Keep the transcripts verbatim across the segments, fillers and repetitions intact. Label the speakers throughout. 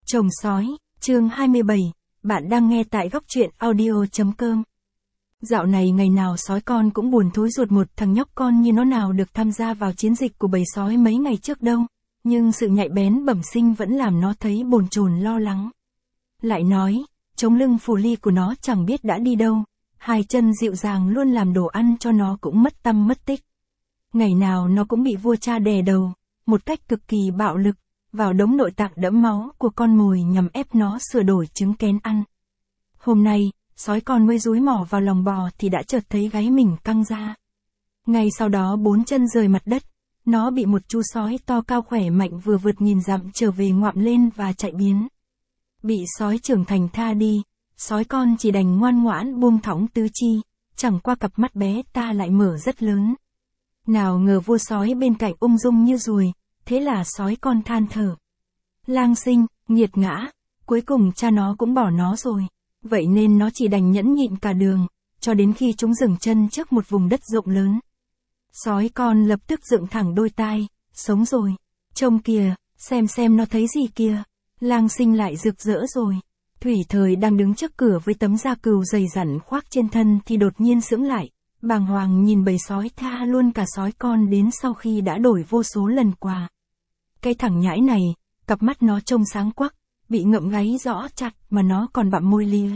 Speaker 1: Chồng sói, chương hai mươi bảy, bạn đang nghe tại góc truyện audio chấm com. Dạo này ngày nào sói con cũng buồn thối ruột, một thằng nhóc con như nó nào được tham gia vào chiến dịch của bầy sói mấy ngày trước đâu, nhưng sự nhạy bén bẩm sinh vẫn làm nó thấy bồn chồn lo lắng. Lại nói, chống lưng phù ly của nó chẳng biết đã đi đâu, hai chân dịu dàng luôn làm đồ ăn cho nó cũng mất tăm mất tích. Ngày nào nó cũng bị vua cha đè đầu, một cách cực kỳ bạo lực, vào đống nội tạng đẫm máu của con mồi nhằm ép nó sửa đổi trứng kén ăn. Hôm nay, sói con mới dúi mỏ vào lòng bò thì đã chợt thấy gáy mình căng ra. Ngay sau đó bốn chân rời mặt đất, nó bị một chú sói to cao khỏe mạnh vừa vượt nghìn dặm trở về ngoạm lên và chạy biến. Bị sói trưởng thành tha đi, sói con chỉ đành ngoan ngoãn buông thõng tứ chi, chẳng qua cặp mắt bé ta lại mở rất lớn. Nào ngờ vua sói bên cạnh ung dung như ruồi, thế là sói con than thở. Lang sinh, nghiệt ngã, cuối cùng cha nó cũng bỏ nó rồi, vậy nên nó chỉ đành nhẫn nhịn cả đường, cho đến khi chúng dừng chân trước một vùng đất rộng lớn. Sói con lập tức dựng thẳng đôi tai, sống rồi, trông kìa, xem xem nó thấy gì kìa. Lang sinh lại rực rỡ rồi. Thủy Thời đang đứng trước cửa với tấm da cừu dày dặn khoác trên thân thì đột nhiên sững lại, bàng hoàng nhìn bầy sói tha luôn cả sói con đến sau khi đã đổi vô số lần quà. Cái thằng nhãi này, cặp mắt nó trông sáng quắc, bị ngậm gáy rõ chặt mà nó còn bặm môi lía.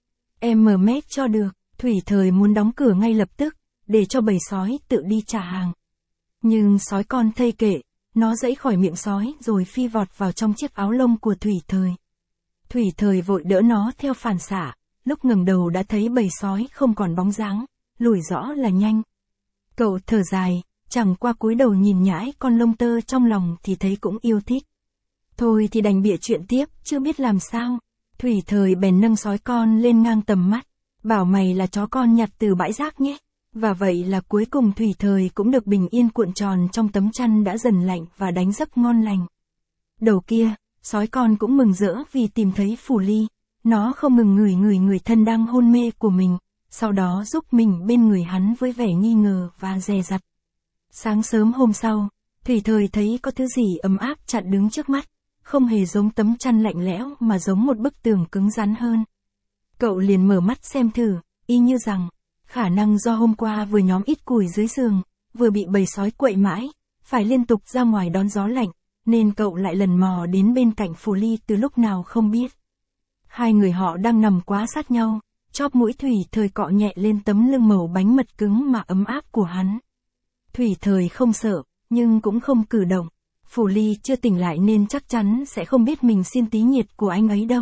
Speaker 1: Em mở mét cho được, Thủy Thời muốn đóng cửa ngay lập tức, để cho bầy sói tự đi trả hàng. Nhưng sói con thây kệ, nó giãy khỏi miệng sói rồi phi vọt vào trong chiếc áo lông của Thủy Thời. Thủy Thời vội đỡ nó theo phản xạ, lúc ngẩng đầu đã thấy bầy sói không còn bóng dáng, lùi rõ là nhanh. Cậu thở dài, chẳng qua cúi đầu nhìn nhãi con lông tơ trong lòng thì thấy cũng yêu thích. Thôi thì đành bịa chuyện tiếp, chưa biết làm sao. Thủy Thời bèn nâng sói con lên ngang tầm mắt, bảo mày là chó con nhặt từ bãi rác nhé. Và vậy là cuối cùng Thủy Thời cũng được bình yên cuộn tròn trong tấm chăn đã dần lạnh và đánh giấc ngon lành. Đầu kia, sói con cũng mừng rỡ vì tìm thấy phù ly, nó không ngừng ngửi ngửi người thân đang hôn mê của mình, sau đó giúp mình bên người hắn với vẻ nghi ngờ và dè dặt. Sáng sớm hôm sau, Thủy Thời thấy có thứ gì ấm áp chặn đứng trước mắt, không hề giống tấm chăn lạnh lẽo mà giống một bức tường cứng rắn hơn. Cậu liền mở mắt xem thử, y như rằng, khả năng do hôm qua vừa nhóm ít củi dưới giường, vừa bị bầy sói quậy mãi, phải liên tục ra ngoài đón gió lạnh, nên cậu lại lần mò đến bên cạnh phù ly từ lúc nào không biết. Hai người họ đang nằm quá sát nhau, chóp mũi Thủy Thời cọ nhẹ lên tấm lưng màu bánh mật cứng mà ấm áp của hắn. Thủy Thời không sợ, nhưng cũng không cử động. Phù ly chưa tỉnh lại nên chắc chắn sẽ không biết mình xin tí nhiệt của anh ấy đâu.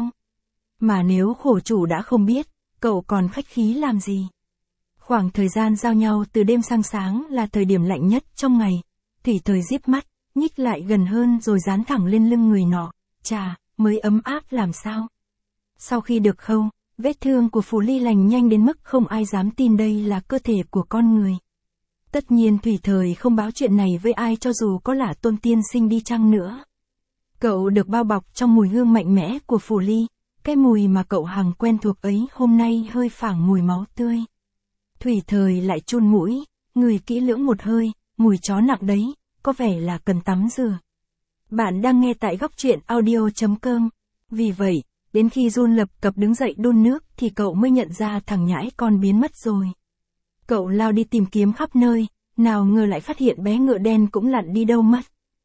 Speaker 1: Mà nếu khổ chủ đã không biết, cậu còn khách khí làm gì? Khoảng thời gian giao nhau từ đêm sang sáng là thời điểm lạnh nhất trong ngày. Thủy Thời díp mắt, nhích lại gần hơn rồi dán thẳng lên lưng người nọ. Chà, mới ấm áp làm sao? Sau khi được khâu, vết thương của phù ly lành nhanh đến mức không ai dám tin đây là cơ thể của con người. Tất nhiên Thủy Thời không báo chuyện này với ai cho dù có là Tôn tiên sinh đi chăng nữa. Cậu được bao bọc trong mùi hương mạnh mẽ của phù ly, cái mùi mà cậu hằng quen thuộc ấy hôm nay hơi phảng mùi máu tươi. Thủy Thời lại chun mũi, ngửi kỹ lưỡng một hơi, mùi chó nặng đấy, có vẻ là cần tắm rửa. Bạn đang nghe tại góc truyện audio chấm com. Vì vậy, đến khi Jun lập cập đứng dậy đun nước thì cậu mới nhận ra thằng nhãi con biến mất rồi. Cậu lao đi tìm kiếm khắp nơi, nào ngờ lại phát hiện bé ngựa đen cũng lặn đi đâu mất.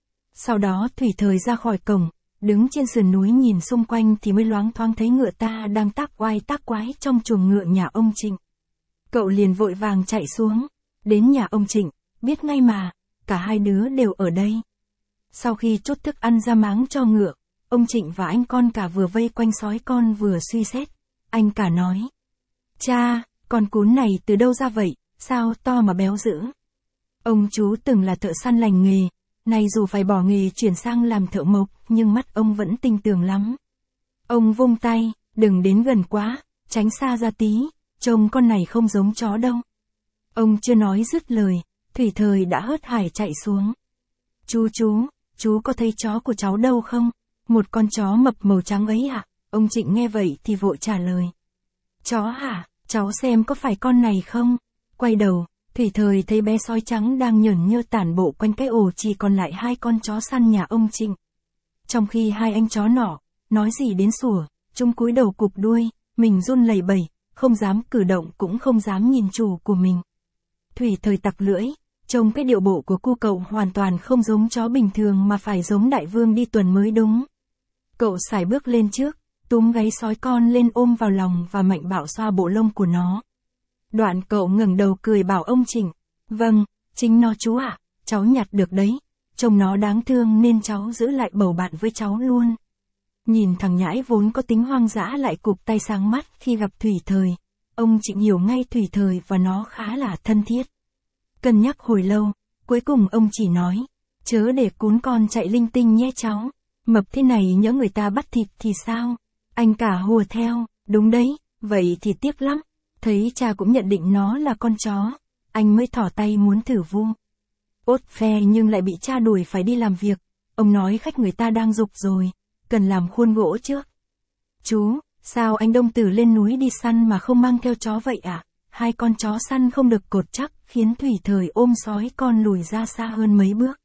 Speaker 1: Sau đó Thủy Thời ra khỏi cổng, đứng trên sườn núi nhìn xung quanh thì mới loáng thoáng thấy ngựa ta đang tác oai tác quái trong chuồng ngựa nhà ông Trịnh. Cậu liền vội vàng chạy xuống, đến nhà ông Trịnh, biết ngay mà, cả hai đứa đều ở đây. Sau khi chốt thức ăn ra máng cho ngựa, ông Trịnh và anh con cả vừa vây quanh sói con vừa suy xét. Anh cả nói, cha, con cún này từ đâu ra vậy, sao to mà béo dữ. Ông chú từng là thợ săn lành nghề, nay dù phải bỏ nghề chuyển sang làm thợ mộc, nhưng mắt ông vẫn tinh tường lắm. Ông vung tay, đừng đến gần quá, tránh xa ra tí, trông con này không giống chó đâu. Ông chưa nói dứt lời, Thủy Thời đã hớt hải chạy xuống. Chú chú, chú có thấy chó của cháu đâu không? Một con chó mập màu trắng ấy ạ. Ông Trịnh nghe vậy thì vội trả lời. Chó hả? Cháu xem có phải con này không? Quay đầu, Thủy Thời thấy bé sói trắng đang nhởn nhơ tản bộ quanh cái ổ chỉ còn lại hai con chó săn nhà ông Trịnh. Trong khi hai anh chó nọ, nói gì đến sủa, chúng cúi đầu cụp đuôi, mình run lẩy bẩy, không dám cử động cũng không dám nhìn chủ của mình. Thủy Thời tặc lưỡi, trông cái điệu bộ của cu cậu hoàn toàn không giống chó bình thường mà phải giống đại vương đi tuần mới đúng. Cậu sải bước lên trước, túm gáy sói con lên ôm vào lòng và mạnh bạo xoa bộ lông của nó. Đoạn cậu ngẩng đầu cười bảo ông Trịnh, vâng, chính nó chú ạ, cháu nhặt được đấy, trông nó đáng thương nên cháu giữ lại bầu bạn với cháu luôn. Nhìn thằng nhãi vốn có tính hoang dã lại cụp tay sáng mắt khi gặp Thủy Thời, ông Trịnh hiểu ngay Thủy Thời và nó khá là thân thiết. Cân nhắc hồi lâu, cuối cùng ông chỉ nói, chớ để cún con chạy linh tinh nhé cháu, mập thế này nhỡ người ta bắt thịt thì sao, anh cả hùa theo, đúng đấy, vậy thì tiếc lắm, thấy cha cũng nhận định nó là con chó, anh mới thỏ tay muốn thử vu. Ốt phe nhưng lại bị cha đuổi phải đi làm việc, ông nói khách người ta đang giục rồi, cần làm khuôn gỗ trước. Chú, sao anh Đông Tử lên núi đi săn mà không mang theo chó vậy ạ? À? Hai con chó săn không được cột chắc, khiến Thủy Thời ôm sói con lùi ra xa hơn mấy bước.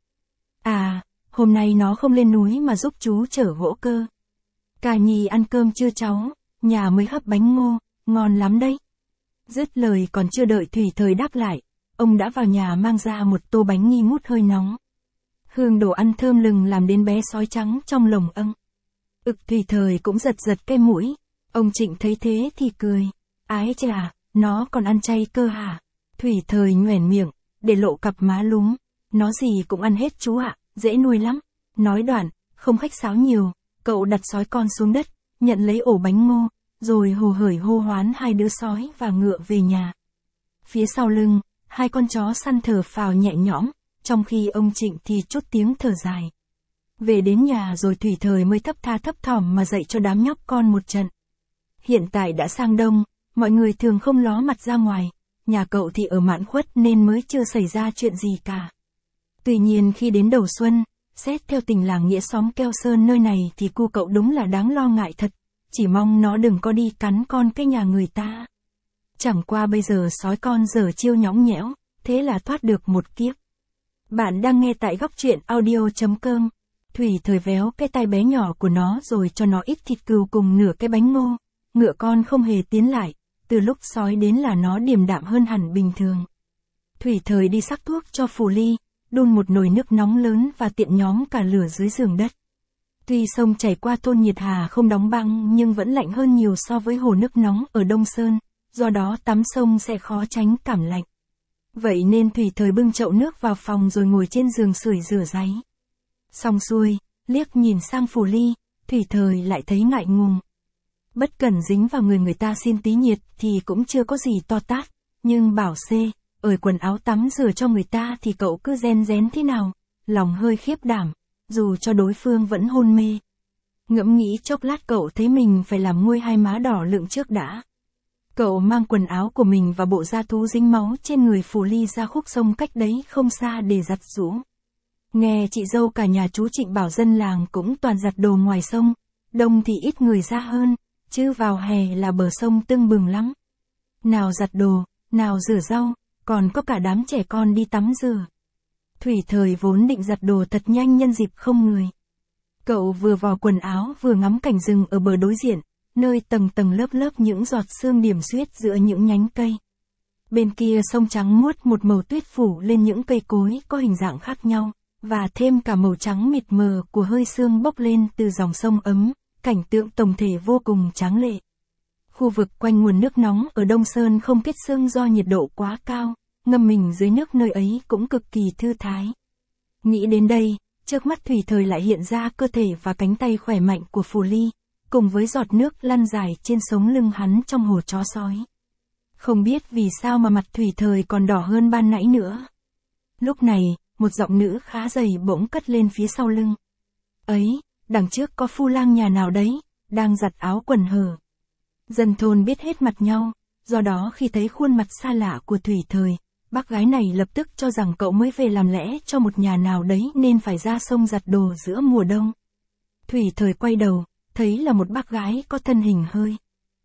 Speaker 1: À, hôm nay nó không lên núi mà giúp chú chở gỗ cơ. Cả Nhi ăn cơm chưa cháu, nhà mới hấp bánh ngô, ngon lắm đấy. Dứt lời còn chưa đợi Thủy Thời đáp lại, ông đã vào nhà mang ra một tô bánh nghi ngút hơi nóng. Hương đồ ăn thơm lừng làm đến bé sói trắng trong lồng âng. Ực Thủy Thời cũng giật giật cái mũi, ông Trịnh thấy thế thì cười, ái chà, nó còn ăn chay cơ hả? Thủy Thời nhoẻn miệng, để lộ cặp má lúm, nó gì cũng ăn hết chú ạ, dễ nuôi lắm. Nói đoạn, không khách sáo nhiều, cậu đặt sói con xuống đất, nhận lấy ổ bánh ngô, rồi hồ hởi hô hoán hai đứa sói và ngựa về nhà. Phía sau lưng, hai con chó săn thở phào nhẹ nhõm, trong khi ông Trịnh thì chút tiếng thở dài. Về đến nhà rồi Thủy Thời mới thấp tha thấp thỏm mà dạy cho đám nhóc con một trận. Hiện tại đã sang đông, mọi người thường không ló mặt ra ngoài, nhà cậu thì ở Mạn Khuất nên mới chưa xảy ra chuyện gì cả. Tuy nhiên khi đến đầu xuân, xét theo tình làng nghĩa xóm Keo Sơn nơi này thì cu cậu đúng là đáng lo ngại thật, chỉ mong nó đừng có đi cắn con cái nhà người ta. Chẳng qua bây giờ sói con dở chiêu nhõng nhẽo, thế là thoát được một kiếp. Bạn đang nghe tại góc truyện audio chấm com. Thủy Thời véo cái tai bé nhỏ của nó rồi cho nó ít thịt cừu cùng nửa cái bánh ngô. Ngựa con không hề tiến lại, từ lúc sói đến là nó điềm đạm hơn hẳn bình thường. Thủy Thời đi sắc thuốc cho Phù Ly, đun một nồi nước nóng lớn và tiện nhóm cả lửa dưới giường đất. Tuy sông chảy qua thôn Nhiệt Hà không đóng băng nhưng vẫn lạnh hơn nhiều so với hồ nước nóng ở Đông Sơn, do đó tắm sông sẽ khó tránh cảm lạnh. Vậy nên Thủy Thời bưng chậu nước vào phòng rồi ngồi trên giường sưởi rửa ráy. Xong xuôi, liếc nhìn sang Phù Ly, Thủy Thời lại thấy ngại ngùng. Bất cần dính vào người người ta xin tí nhiệt thì cũng chưa có gì to tát, nhưng bảo C, ở quần áo tắm rửa cho người ta thì cậu cứ ren rén thế nào, lòng hơi khiếp đảm, dù cho đối phương vẫn hôn mê. Ngẫm nghĩ chốc lát cậu thấy mình phải làm nguôi hai má đỏ lựng trước đã. Cậu mang quần áo của mình và bộ da thú dính máu trên người Phù Ly ra khúc sông cách đấy không xa để giặt giũ. Nghe chị dâu cả nhà chú Trịnh bảo dân làng cũng toàn giặt đồ ngoài sông, đông thì ít người ra hơn, chứ vào hè là bờ sông tưng bừng lắm. Nào giặt đồ, nào rửa rau, còn có cả đám trẻ con đi tắm rửa. Thủy Thời vốn định giặt đồ thật nhanh nhân dịp không người. Cậu vừa vò quần áo vừa ngắm cảnh rừng ở bờ đối diện, nơi tầng tầng lớp lớp những giọt sương điểm xuyết giữa những nhánh cây. Bên kia sông trắng muốt một màu tuyết phủ lên những cây cối có hình dạng khác nhau, và thêm cả màu trắng mịt mờ của hơi sương bốc lên từ dòng sông ấm, cảnh tượng tổng thể vô cùng tráng lệ. Khu vực quanh nguồn nước nóng ở Đông Sơn không kết sương do nhiệt độ quá cao, ngâm mình dưới nước nơi ấy cũng cực kỳ thư thái. Nghĩ đến đây, trước mắt Thủy Thời lại hiện ra cơ thể và cánh tay khỏe mạnh của Phù Ly, cùng với giọt nước lăn dài trên sống lưng hắn trong hồ chó sói. Không biết vì sao mà mặt Thủy Thời còn đỏ hơn ban nãy nữa. Lúc này, một giọng nữ khá dày bỗng cất lên phía sau lưng. Ấy, đằng trước có phu lang nhà nào đấy, đang giặt áo quần hở. Dân thôn biết hết mặt nhau, do đó khi thấy khuôn mặt xa lạ của Thủy Thời, bác gái này lập tức cho rằng cậu mới về làm lẽ cho một nhà nào đấy nên phải ra sông giặt đồ giữa mùa đông. Thủy Thời quay đầu, thấy là một bác gái có thân hình hơi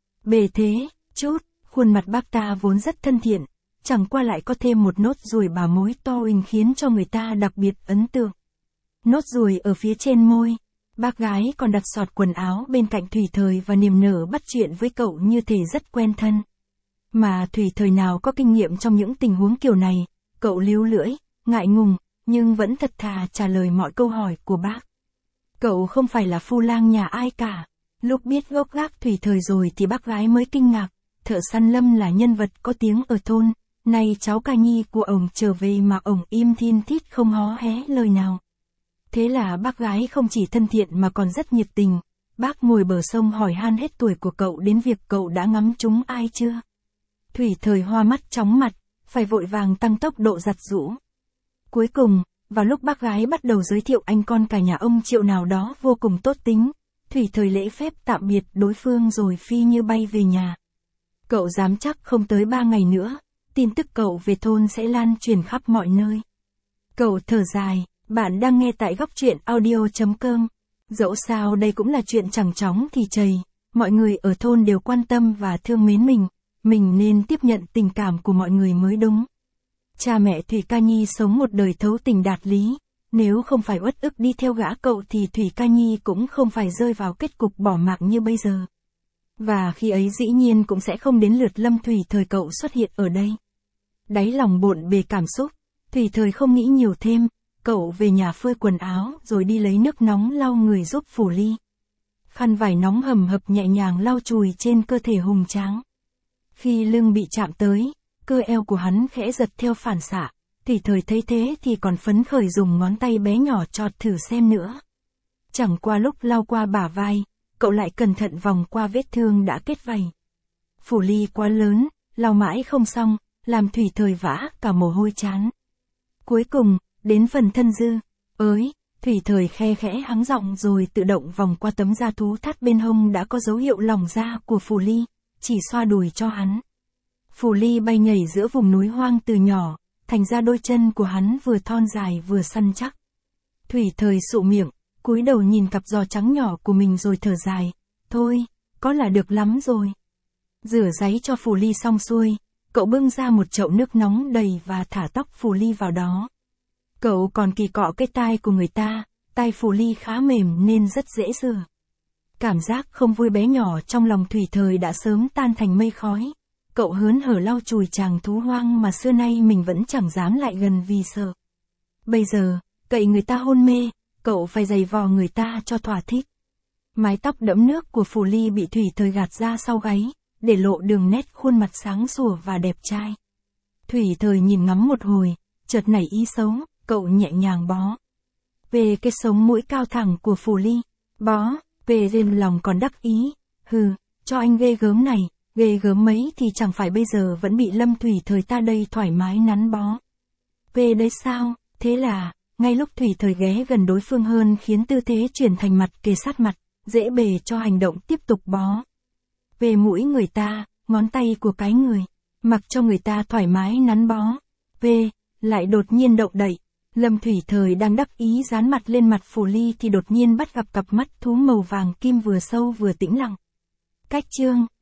Speaker 1: bề thế, chút, khuôn mặt bác ta vốn rất thân thiện, chẳng qua lại có thêm một nốt ruồi bà mối to uỳnh khiến cho người ta đặc biệt ấn tượng. Nốt ruồi ở phía trên môi, Bác gái còn đặt xọt quần áo bên cạnh Thủy Thời và niềm nở bắt chuyện với cậu như thể rất quen thân. Mà Thủy Thời nào có kinh nghiệm trong những tình huống kiểu này, cậu líu lưỡi, ngại ngùng, nhưng vẫn thật thà trả lời mọi câu hỏi của bác. Cậu không phải là phu lang nhà ai cả. Lúc biết gốc gác Thủy Thời rồi thì bác gái mới kinh ngạc, thợ săn Lâm là nhân vật có tiếng ở thôn, nay cháu ca nhi của ổng trở về mà ổng im thin thít không hó hé lời nào. Thế là bác gái không chỉ thân thiện mà còn rất nhiệt tình, bác ngồi bờ sông hỏi han hết tuổi của cậu đến việc cậu đã ngắm trúng ai chưa. Thủy Thời hoa mắt chóng mặt, phải vội vàng tăng tốc độ giặt giũ. Cuối cùng, vào lúc bác gái bắt đầu giới thiệu anh con cả nhà ông Triệu nào đó vô cùng tốt tính, Thủy Thời lễ phép tạm biệt đối phương rồi phi như bay về nhà. Cậu dám chắc không tới ba ngày nữa, tin tức cậu về thôn sẽ lan truyền khắp mọi nơi. Cậu thở dài, bạn đang nghe tại góc truyện audio chấm com. Dẫu sao đây cũng là chuyện chẳng chóng thì chày, mọi người ở thôn đều quan tâm và thương mến mình, mình nên tiếp nhận tình cảm của mọi người mới đúng. Cha mẹ Thủy Ca Nhi sống một đời thấu tình đạt lý, nếu không phải uất ức đi theo gã cậu thì Thủy Ca Nhi cũng không phải rơi vào kết cục bỏ mạng như bây giờ. Và khi ấy dĩ nhiên cũng sẽ không đến lượt Lâm Thủy Thời cậu xuất hiện ở đây. Đáy lòng bộn bề cảm xúc, Thủy Thời không nghĩ nhiều thêm, cậu về nhà phơi quần áo rồi đi lấy nước nóng lau người giúp Phủ Ly. Khăn vải nóng hầm hập nhẹ nhàng lau chùi trên cơ thể hùng tráng. Khi lưng bị chạm tới, cơ eo của hắn khẽ giật theo phản xạ, Thủy Thời thấy thế thì còn phấn khởi dùng ngón tay bé nhỏ chọt thử xem nữa. Chẳng qua lúc lau qua bả vai, cậu lại cẩn thận vòng qua vết thương đã kết vảy. Phủ Ly quá lớn, lau mãi không xong, làm Thủy Thời vã cả mồ hôi chán. Cuối cùng, đến phần thân dư, ới, Thủy Thời khe khẽ hắng giọng rồi tự động vòng qua tấm da thú thắt bên hông đã có dấu hiệu lỏng da của Phủ Ly, chỉ xoa đùi cho hắn. Phủ Ly bay nhảy giữa vùng núi hoang từ nhỏ, thành ra đôi chân của hắn vừa thon dài vừa săn chắc. Thủy Thời sụ miệng, cúi đầu nhìn cặp giò trắng nhỏ của mình rồi thở dài, thôi, có là được lắm rồi. Rửa ráy cho Phủ Ly xong xuôi, cậu bưng ra một chậu nước nóng đầy và thả tóc Phủ Ly vào đó. Cậu còn kỳ cọ cái tai của người ta, tai Phủ Ly khá mềm nên rất dễ rửa. Cảm giác không vui bé nhỏ trong lòng Thủy Thời đã sớm tan thành mây khói. Cậu hớn hở lau chùi chàng thú hoang mà xưa nay mình vẫn chẳng dám lại gần vì sợ. Bây giờ, cậy người ta hôn mê, cậu phải giày vò người ta cho thỏa thích. Mái tóc đẫm nước của Phủ Ly bị Thủy Thời gạt ra sau gáy, để lộ đường nét khuôn mặt sáng sủa và đẹp trai. Thủy Thời nhìn ngắm một hồi, chợt nảy ý xấu, cậu nhẹ nhàng bó về cái sống mũi cao thẳng của Phủ Ly. Bó, về lên lòng còn đắc ý, hừ, cho anh ghê gớm này, ghê gớm mấy thì chẳng phải bây giờ vẫn bị Lâm Thủy Thời ta đây thoải mái nắn bó. Về đấy sao, thế là, ngay lúc Thủy Thời ghé gần đối phương hơn khiến tư thế chuyển thành mặt kề sát mặt, dễ bề cho hành động tiếp tục bó. Về mũi người ta, ngón tay của cái người, mặc cho người ta thoải mái nắn bó. Về, lại đột nhiên động đậy. Lâm Thủy Thời đang đắc ý dán mặt lên mặt Phủ Ly thì đột nhiên bắt gặp cặp mắt thú màu vàng kim vừa sâu vừa tĩnh lặng. Cách chương